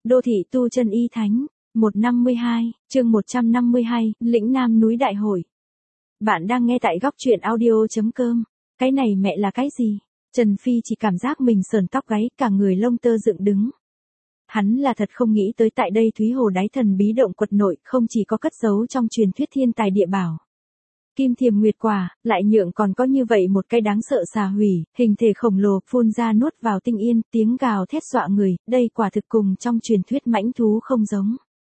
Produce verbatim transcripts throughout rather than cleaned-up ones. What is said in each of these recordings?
Đô thị tu chân y thánh, một trăm năm mươi hai, chương một trăm năm mươi hai, lĩnh Nam núi đại hội. Bạn đang nghe tại góc truyện audio.com. Cái này mẹ là cái gì? Trần Phi chỉ cảm giác mình sờn tóc gáy, cả người lông tơ dựng đứng. Hắn là thật không nghĩ tới tại đây Thúy Hồ Đáy thần bí động quật nội không chỉ có cất giấu trong truyền thuyết thiên tài địa bảo. Kim thiềm nguyệt quả, lại nhượng còn có như vậy một cái đáng sợ xà hủy, hình thể khổng lồ phun ra nuốt vào tinh yên, tiếng gào thét dọa người, đây quả thực cùng trong truyền thuyết mãnh thú không giống.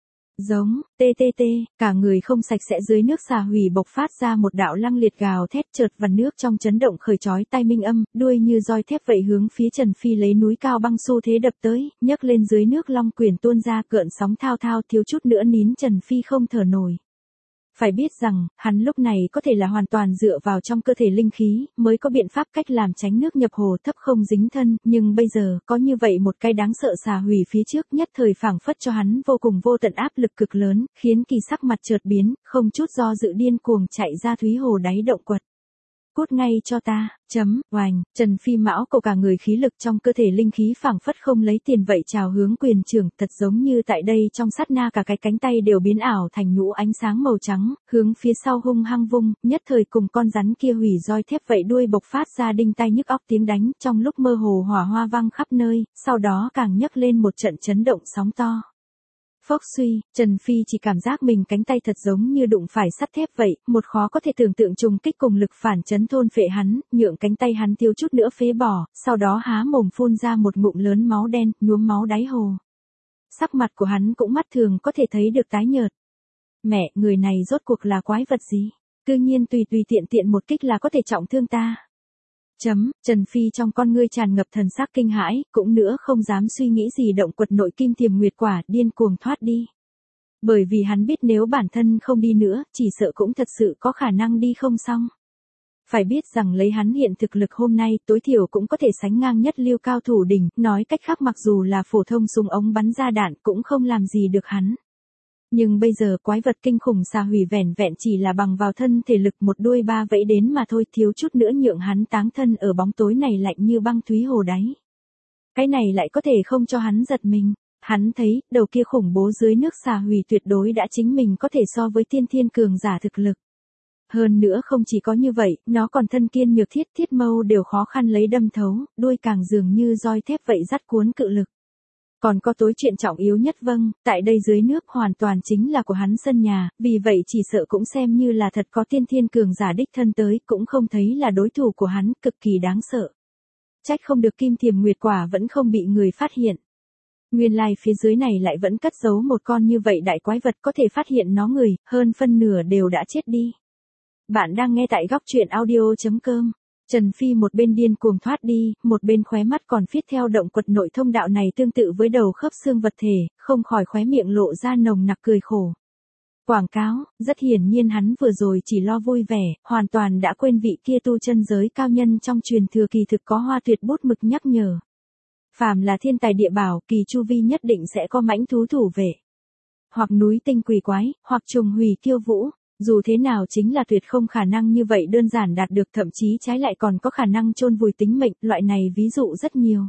Giống, tê tê tê, cả người không sạch sẽ dưới nước xà hủy bộc phát ra một đạo lăng liệt gào thét chợt vằn nước trong chấn động khởi chói tai minh âm, đuôi như roi thép vậy hướng phía Trần Phi lấy núi cao băng xu thế đập tới, nhấc lên dưới nước long quyển tuôn ra cợn sóng thao thao thiếu chút nữa nín Trần Phi không thở nổi. Phải biết rằng, hắn lúc này có thể là hoàn toàn dựa vào trong cơ thể linh khí, mới có biện pháp cách làm tránh nước nhập hồ thấp không dính thân, nhưng bây giờ, có như vậy một cái đáng sợ xà hủy phía trước nhất thời phảng phất cho hắn vô cùng vô tận áp lực cực lớn, khiến kỳ sắc mặt chợt biến, không chút do dự điên cuồng chạy ra Thúy Hồ Đáy động quật. Cút ngay cho ta, chấm, oành, Trần Phi mão cầu cả người khí lực trong cơ thể linh khí phảng phất không lấy tiền vậy trào hướng quyền trưởng, thật giống như tại đây trong sát na cả cái cánh tay đều biến ảo thành nhũ ánh sáng màu trắng, hướng phía sau hung hăng vung, nhất thời cùng con rắn kia hủy roi thép vậy đuôi bộc phát ra đinh tai nhức óc tiếng đánh, trong lúc mơ hồ hỏa hoa vang khắp nơi, sau đó càng nhấc lên một trận chấn động sóng to. Phốc suy, Trần Phi chỉ cảm giác mình cánh tay thật giống như đụng phải sắt thép vậy, một khó có thể tưởng tượng trùng kích cùng lực phản chấn thôn phệ hắn, nhượng cánh tay hắn tiêu chút nữa phế bỏ, sau đó há mồm phun ra một ngụm lớn máu đen, nhuốm máu đáy hồ. Sắc mặt của hắn cũng mắt thường có thể thấy được tái nhợt. Mẹ, người này rốt cuộc là quái vật gì? Cư nhiên tùy tùy tiện tiện một kích là có thể trọng thương ta. Chấm, Trần Phi trong con ngươi tràn ngập thần sắc kinh hãi, cũng nữa không dám suy nghĩ gì động quật nội kim thiềm nguyệt quả, điên cuồng thoát đi. Bởi vì hắn biết nếu bản thân không đi nữa, chỉ sợ cũng thật sự có khả năng đi không xong. Phải biết rằng lấy hắn hiện thực lực hôm nay, tối thiểu cũng có thể sánh ngang nhất lưu cao thủ đỉnh, nói cách khác mặc dù là phổ thông súng ống bắn ra đạn cũng không làm gì được hắn. Nhưng bây giờ quái vật kinh khủng xà hủy vẻn vẹn chỉ là bằng vào thân thể lực một đuôi ba vẫy đến mà thôi, thiếu chút nữa nhượng hắn táng thân ở bóng tối này lạnh như băng Thúy Hồ Đáy. Cái này lại có thể không cho hắn giật mình. Hắn thấy, đầu kia khủng bố dưới nước xà hủy tuyệt đối đã chính mình có thể so với tiên thiên cường giả thực lực. Hơn nữa không chỉ có như vậy, nó còn thân kiên nhược thiết thiết mâu đều khó khăn lấy đâm thấu, đuôi càng dường như roi thép vậy dắt cuốn cự lực. Còn có tối chuyện trọng yếu nhất vâng, tại đây dưới nước hoàn toàn chính là của hắn sân nhà, vì vậy chỉ sợ cũng xem như là thật có tiên thiên cường giả đích thân tới, cũng không thấy là đối thủ của hắn, cực kỳ đáng sợ. Trách không được kim thiềm nguyệt quả vẫn không bị người phát hiện. Nguyên lai phía dưới này lại vẫn cất giấu một con như vậy đại quái vật có thể phát hiện nó người, hơn phân nửa đều đã chết đi. Bạn đang nghe tại góc truyện audio.com. Trần Phi một bên điên cuồng thoát đi, một bên khóe mắt còn phiết theo động quật nội thông đạo này tương tự với đầu khớp xương vật thể, không khỏi khóe miệng lộ ra nồng nặc cười khổ. Quảng cáo, rất hiển nhiên hắn vừa rồi chỉ lo vui vẻ, hoàn toàn đã quên vị kia tu chân giới cao nhân trong truyền thừa kỳ thực có hoa tuyệt bút mực nhắc nhở. Phàm là thiên tài địa bảo, kỳ chu vi nhất định sẽ có mãnh thú thủ vệ. Hoặc núi tinh quỷ quái, hoặc trùng hủy kiêu vũ. Dù thế nào chính là tuyệt không khả năng như vậy đơn giản đạt được, thậm chí trái lại còn có khả năng chôn vùi tính mệnh, loại này ví dụ rất nhiều.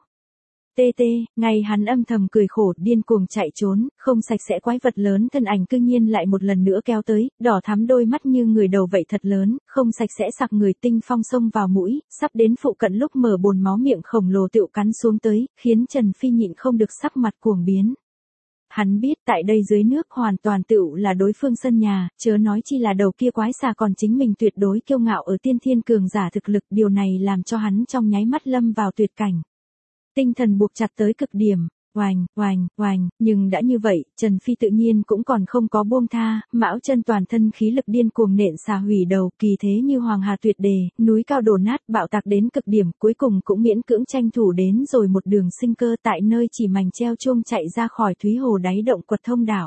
Tê tê, ngay hắn âm thầm cười khổ, điên cuồng chạy trốn, không sạch sẽ quái vật lớn thân ảnh cư nhiên lại một lần nữa kéo tới, đỏ thắm đôi mắt như người đầu vậy thật lớn, không sạch sẽ sặc người tinh phong xông vào mũi, sắp đến phụ cận lúc mở bồn máu miệng khổng lồ tựu cắn xuống tới, khiến Trần Phi nhịn không được sắc mặt cuồng biến. Hắn biết tại đây dưới nước hoàn toàn tựu là đối phương sân nhà, chớ nói chi là đầu kia quái xà còn chính mình tuyệt đối kiêu ngạo ở tiên thiên cường giả thực lực, điều này làm cho hắn trong nháy mắt lâm vào tuyệt cảnh. Tinh thần buộc chặt tới cực điểm, oành, oành, oành, nhưng đã như vậy, Trần Phi tự nhiên cũng còn không có buông tha, mão chân toàn thân khí lực điên cuồng nện xà hủy đầu, kỳ thế như hoàng hà tuyệt đề, núi cao đổ nát bạo tạc đến cực điểm, cuối cùng cũng miễn cưỡng tranh thủ đến rồi một đường sinh cơ tại nơi chỉ mảnh treo chuông chạy ra khỏi Thúy Hồ Đáy động quật thông đạo.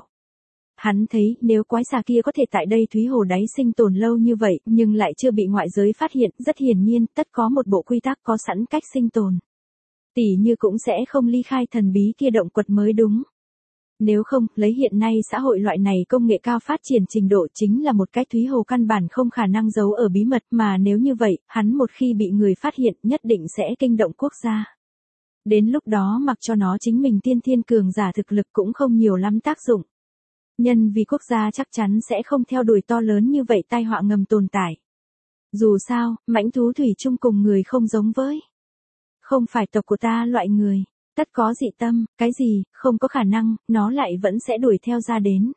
Hắn thấy nếu quái xà kia có thể tại đây Thúy Hồ Đáy sinh tồn lâu như vậy, nhưng lại chưa bị ngoại giới phát hiện, rất hiển nhiên, tất có một bộ quy tắc có sẵn cách sinh tồn. Tỷ như cũng sẽ không ly khai thần bí kia động quật mới đúng. Nếu không, lấy hiện nay xã hội loại này công nghệ cao phát triển trình độ chính là một cái Thúy Hồ căn bản không khả năng giấu ở bí mật, mà nếu như vậy, hắn một khi bị người phát hiện nhất định sẽ kinh động quốc gia. Đến lúc đó mặc cho nó chính mình tiên thiên cường giả thực lực cũng không nhiều lắm tác dụng. Nhân vì quốc gia chắc chắn sẽ không theo đuổi to lớn như vậy tai họa ngầm tồn tại. Dù sao, mãnh thú thủy chung cùng người không giống với. Không phải tộc của ta loại người, tất có dị tâm, cái gì, không có khả năng, nó lại vẫn sẽ đuổi theo ra đến.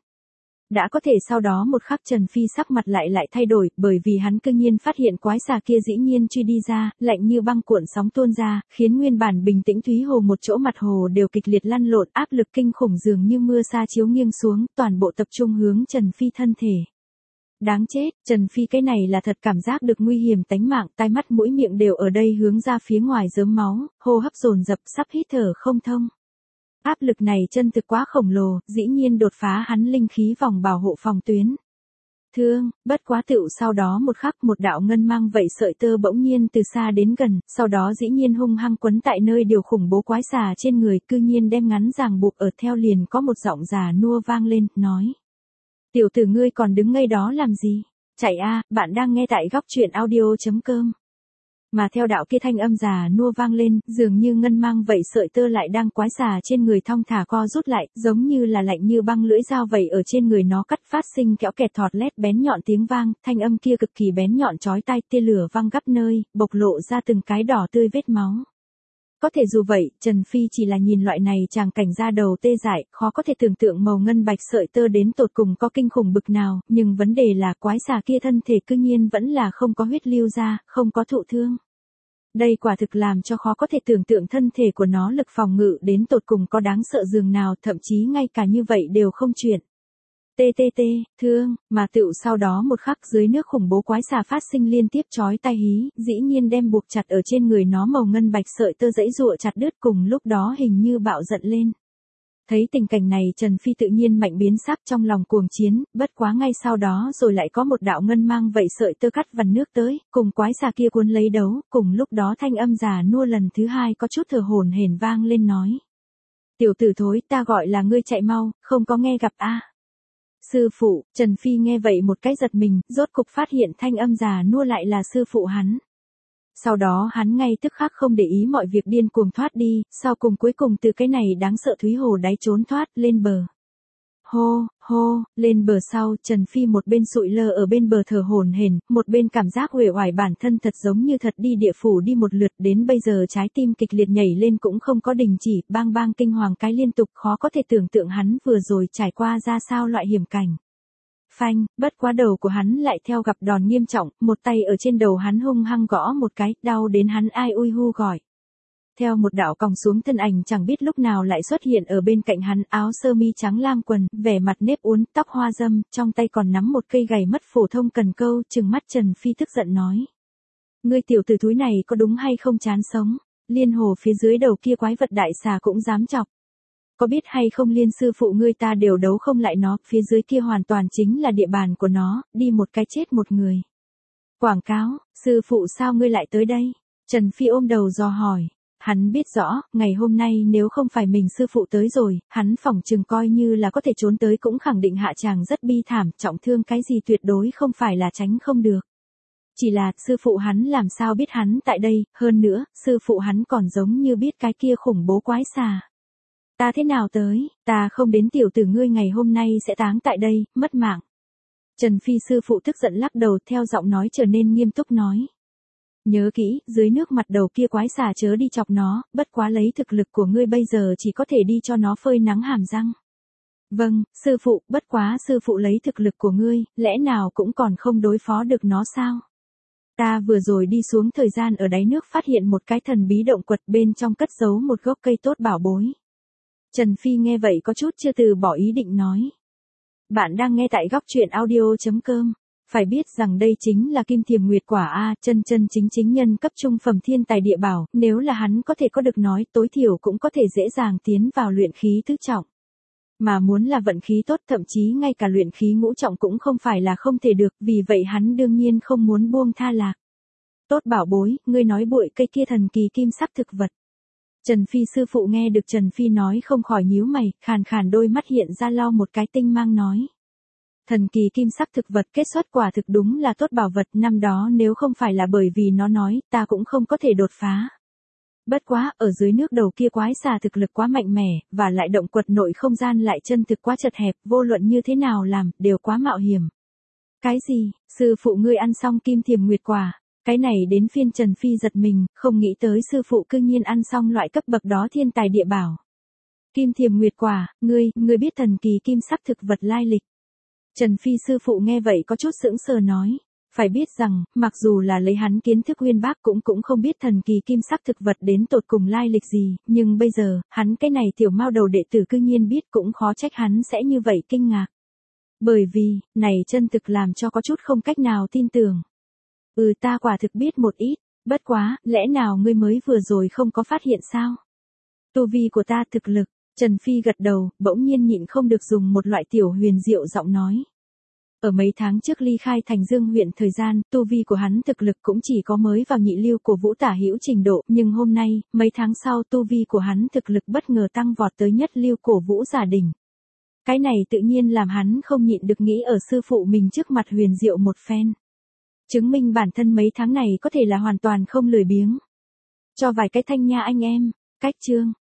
Đã có thể sau đó một khắc Trần Phi sắc mặt lại lại thay đổi, bởi vì hắn cương nhiên phát hiện quái xà kia dĩ nhiên truy đi ra, lạnh như băng cuộn sóng tuôn ra, khiến nguyên bản bình tĩnh Thúy Hồ một chỗ mặt hồ đều kịch liệt lăn lộn, áp lực kinh khủng dường như mưa sa chiếu nghiêng xuống, toàn bộ tập trung hướng Trần Phi thân thể. Đáng chết, Trần Phi cái này là thật cảm giác được nguy hiểm tánh mạng, tai mắt mũi miệng đều ở đây hướng ra phía ngoài rớm máu, hô hấp dồn dập sắp hít thở không thông. Áp lực này chân thực quá khổng lồ, dĩ nhiên đột phá hắn linh khí vòng bảo hộ phòng tuyến. Thương, bất quá tựu sau đó một khắc một đạo ngân mang vậy sợi tơ bỗng nhiên từ xa đến gần, sau đó dĩ nhiên hung hăng quấn tại nơi điều khủng bố quái xà trên người, cư nhiên đem ngắn ràng buộc ở theo liền có một giọng già nua vang lên, nói. Tiểu tử ngươi còn đứng ngây đó làm gì? Chạy a, bạn đang nghe tại góc truyện audio chấm com. Mà theo đạo kia thanh âm già nua vang lên, dường như ngân mang vậy sợi tơ lại đang quái xà trên người thong thả co rút lại, giống như là lạnh như băng lưỡi dao vậy ở trên người nó cắt phát sinh kẽo kẹt thọt lét bén nhọn tiếng vang, thanh âm kia cực kỳ bén nhọn chói tai, tia lửa văng gấp nơi, bộc lộ ra từng cái đỏ tươi vết máu. Có thể dù vậy, Trần Phi chỉ là nhìn loại này tràng cảnh ra đầu tê dại, khó có thể tưởng tượng màu ngân bạch sợi tơ đến tột cùng có kinh khủng bực nào, nhưng vấn đề là quái xà kia thân thể cư nhiên vẫn là không có huyết lưu ra, không có thụ thương. Đây quả thực làm cho khó có thể tưởng tượng thân thể của nó lực phòng ngự đến tột cùng có đáng sợ dường nào, thậm chí ngay cả như vậy đều không chuyển. Tê tê tê, thương, mà tựu sau đó một khắc dưới nước khủng bố quái xà phát sinh liên tiếp chói tai hí, dĩ nhiên đem buộc chặt ở trên người nó màu ngân bạch sợi tơ dãy giụa chặt đứt, cùng lúc đó hình như bạo giận lên. Thấy tình cảnh này Trần Phi tự nhiên mạnh biến sắc trong lòng cuồng chiến, bất quá ngay sau đó rồi lại có một đạo ngân mang vậy sợi tơ cắt vằn nước tới, cùng quái xà kia cuốn lấy đấu, cùng lúc đó thanh âm già nua lần thứ hai có chút thở hổn hển vang lên nói. Tiểu tử thối, ta gọi là ngươi chạy mau, không có nghe gặp a. Sư phụ, Trần Phi nghe vậy một cái giật mình, rốt cục phát hiện thanh âm già nua lại là sư phụ hắn. Sau đó hắn ngay tức khắc không để ý mọi việc điên cuồng thoát đi, sau cùng cuối cùng từ cái này đáng sợ Thúy Hồ đáy trốn thoát, lên bờ. Hô, hô, lên bờ sau, Trần Phi một bên sụi lơ ở bên bờ thở hổn hển, một bên cảm giác uể oải bản thân thật giống như thật đi địa phủ đi một lượt, đến bây giờ trái tim kịch liệt nhảy lên cũng không có đình chỉ, bang bang kinh hoàng cái liên tục, khó có thể tưởng tượng hắn vừa rồi trải qua ra sao loại hiểm cảnh. Phanh, bất quá đầu của hắn lại theo gặp đòn nghiêm trọng, một tay ở trên đầu hắn hung hăng gõ một cái, đau đến hắn ai ui hu gọi. Theo một đạo còng xuống thân ảnh chẳng biết lúc nào lại xuất hiện ở bên cạnh hắn, áo sơ mi trắng lam quần, vẻ mặt nếp uốn, tóc hoa dâm, trong tay còn nắm một cây gày mất phổ thông cần câu, trừng mắt Trần Phi tức giận nói. Ngươi tiểu tử thúi này có đúng hay không chán sống, liên hồ phía dưới đầu kia quái vật đại xà cũng dám chọc. Có biết hay không liên sư phụ ngươi ta đều đấu không lại nó, phía dưới kia hoàn toàn chính là địa bàn của nó, đi một cái chết một người. Quảng cáo, sư phụ sao ngươi lại tới đây? Trần Phi ôm đầu dò hỏi. Hắn biết rõ, ngày hôm nay nếu không phải mình sư phụ tới rồi, hắn phỏng chừng coi như là có thể trốn tới cũng khẳng định hạ chàng rất bi thảm, trọng thương cái gì tuyệt đối không phải là tránh không được. Chỉ là, sư phụ hắn làm sao biết hắn tại đây, hơn nữa, sư phụ hắn còn giống như biết cái kia khủng bố quái xà. Ta thế nào tới, ta không đến tiểu tử ngươi ngày hôm nay sẽ táng tại đây, mất mạng. Trần Phi sư phụ tức giận lắc đầu theo giọng nói trở nên nghiêm túc nói. Nhớ kỹ, dưới nước mặt đầu kia quái xà chớ đi chọc nó, bất quá lấy thực lực của ngươi bây giờ chỉ có thể đi cho nó phơi nắng hàm răng. Vâng, sư phụ, bất quá sư phụ lấy thực lực của ngươi, lẽ nào cũng còn không đối phó được nó sao? Ta vừa rồi đi xuống thời gian ở đáy nước phát hiện một cái thần bí động quật bên trong cất giấu một gốc cây tốt bảo bối. Trần Phi nghe vậy có chút chưa từ bỏ ý định nói. Bạn đang nghe tại góc truyện audio chấm com. Phải biết rằng đây chính là kim thiềm nguyệt quả A, chân chân chính chính nhân cấp trung phẩm thiên tài địa bảo, nếu là hắn có thể có được nói tối thiểu cũng có thể dễ dàng tiến vào luyện khí tứ trọng. Mà muốn là vận khí tốt thậm chí ngay cả luyện khí ngũ trọng cũng không phải là không thể được, vì vậy hắn đương nhiên không muốn buông tha lạc. Tốt bảo bối, ngươi nói bụi cây kia thần kỳ kim sắc thực vật. Trần Phi sư phụ nghe được Trần Phi nói không khỏi nhíu mày, khàn khàn đôi mắt hiện ra lau một cái tinh mang nói. Thần kỳ kim sắc thực vật kết xuất quả thực đúng là tốt bảo vật, năm đó nếu không phải là bởi vì nó nói, ta cũng không có thể đột phá. Bất quá, ở dưới nước đầu kia quái xà thực lực quá mạnh mẽ, và lại động quật nội không gian lại chân thực quá chật hẹp, vô luận như thế nào làm, đều quá mạo hiểm. Cái gì, sư phụ ngươi ăn xong kim thiềm nguyệt quả? Cái này đến phiên Trần Phi giật mình, không nghĩ tới sư phụ cư nhiên ăn xong loại cấp bậc đó thiên tài địa bảo. Kim thiềm nguyệt quả, ngươi, ngươi biết thần kỳ kim sắc thực vật lai lịch. Trần Phi sư phụ nghe vậy có chút sững sờ nói. Phải biết rằng, mặc dù là lấy hắn kiến thức uyên bác cũng cũng không biết thần kỳ kim sắc thực vật đến tột cùng lai lịch gì, nhưng bây giờ, hắn cái này tiểu mao đầu đệ tử cư nhiên biết cũng khó trách hắn sẽ như vậy kinh ngạc. Bởi vì, này chân thực làm cho có chút không cách nào tin tưởng. Ừ ta quả thực biết một ít, bất quá, lẽ nào ngươi mới vừa rồi không có phát hiện sao? Tu vi của ta thực lực, Trần Phi gật đầu, bỗng nhiên nhịn không được dùng một loại tiểu huyền diệu giọng nói. Ở mấy tháng trước ly khai Thành Dương huyện thời gian, tu vi của hắn thực lực cũng chỉ có mới vào nhị lưu của Vũ tả hữu trình độ, nhưng hôm nay, mấy tháng sau tu vi của hắn thực lực bất ngờ tăng vọt tới nhất lưu của Vũ giả đỉnh. Cái này tự nhiên làm hắn không nhịn được nghĩ ở sư phụ mình trước mặt huyền diệu một phen. Chứng minh bản thân mấy tháng này có thể là hoàn toàn không lười biếng. Cho vài cái thanh nha anh em, cách chương.